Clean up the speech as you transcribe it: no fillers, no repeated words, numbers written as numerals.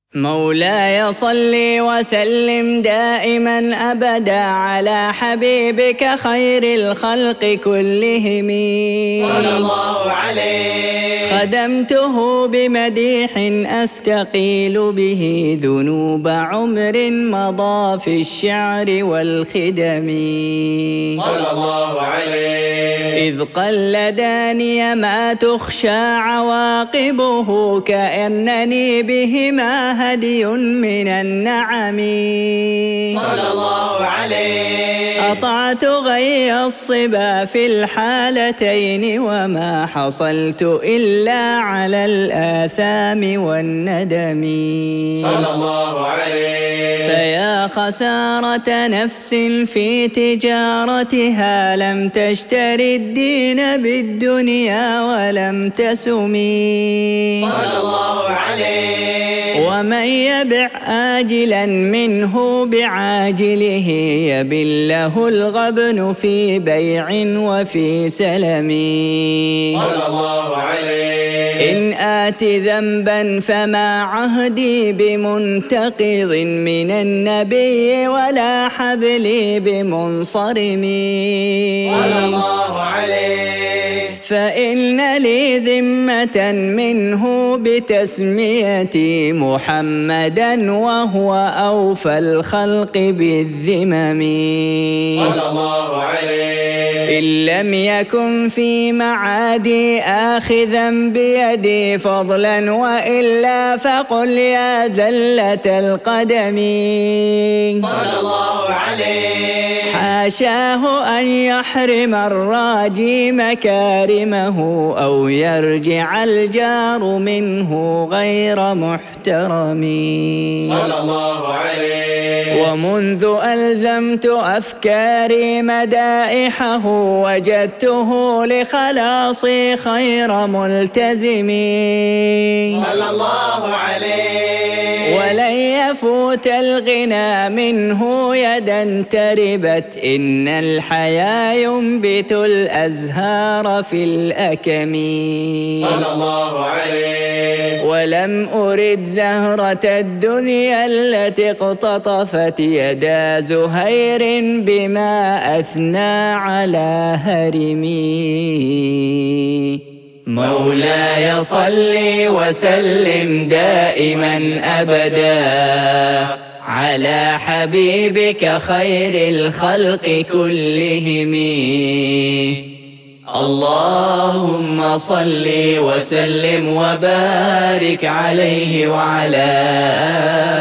مولاي صل وسلم دائما أبدا على حبيبك خير الخلق كلهم صلى الله عليه. خدمته بمديح أستقيل به ذنوب عمر مضى في الشعر والخدم صلى الله عليه. إذ قلداني ما تخشى عواقبه كأنني بهما هدي من النعم صلى الله عليه. أطعت غي الصبا في الحالتين وما حصلت إلا على الآثام والندم صلى الله عليه. فيا خسارة نفس في تجارتها لم تشتري الدين بالدنيا ولم تسمي صلى الله عليه. ومن يبع آجلا منه بعاجله يبل له الغبن في بيع وفي سلم صلى الله عليه. إن آت ذنبا فما عهدي بمنتقض من النبي ولا حبلي بمنصرم صلى الله عليه. فإن لي ذمة منه بتسميتي محمدا وهو أوفى الخلق بالذمم صلى الله عليه. إن لم يكن في معادي آخذا بيدي فضلا وإلا فقل يا زلة القدم صلى الله عليه. حاشاه أن يحرم الراجي مكارمه أو يرجع الجار منه غير محترم صلى الله عليه. ومنذ ألزمت أفكاري مدائحه وجدته لخلاصي خير ملتزم صلى الله عليه. ولن يفوت الغنى منه يدا تربت إن الحيا ينبت الأزهار في الأكم صلى الله عليه. ولم أرد زهرة الدنيا التي اقتطفت يدا زهير بما أثنى على هرمي مولاي صل وسلم دائما أبدا على حبيبك خير الخلق كلهم اللهم صل وسلم وبارك عليه وعلى